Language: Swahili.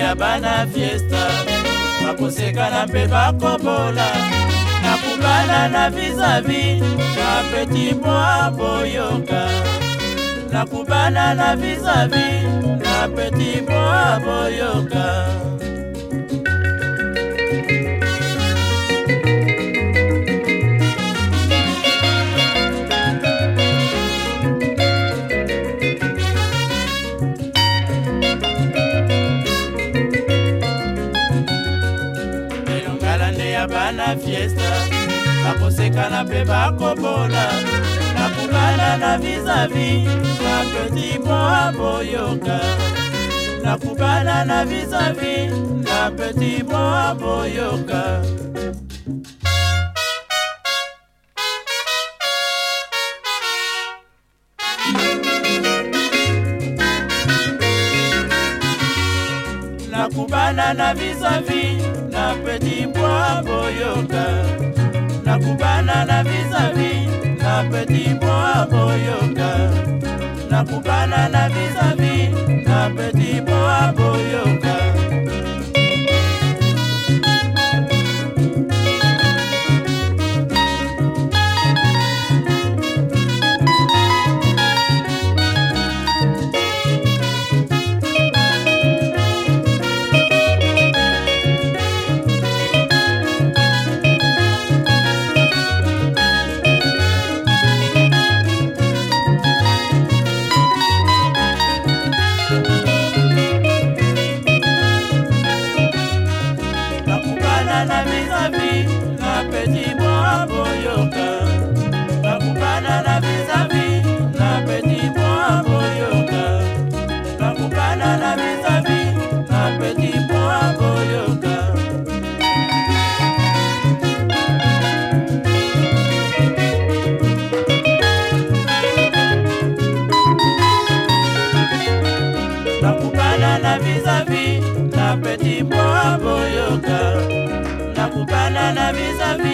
ya bana fiesta, bakosekana mpe bakobola, nakubana na vis-a-vis, na petit bois boyoka. Nakubana na vis-a-vis, na petit bois boyoka. Bana fiesta, bakosekana mpe bakobola, nakubana na vis-a-vis, na petit bois boyoka. Nakubana na vis-a-vis, na petit bois boyoka. Nakubana na vis-a-vis, na petit bois boyoka. Nakubana na vis-a-vis, na petit bois boyoka. Nakubana na vis-a-vis, na petit bois boyoka. Na vis-a-vis, na petit bois boyoka. Nakubana na vis-a-vis, na petit bois boyoka. Nakubana na vis-a-vis, na petit bois boyoka. Nakubana na vis-a-vis, na petit bois boyoka. Nakubana na vis-a-vis.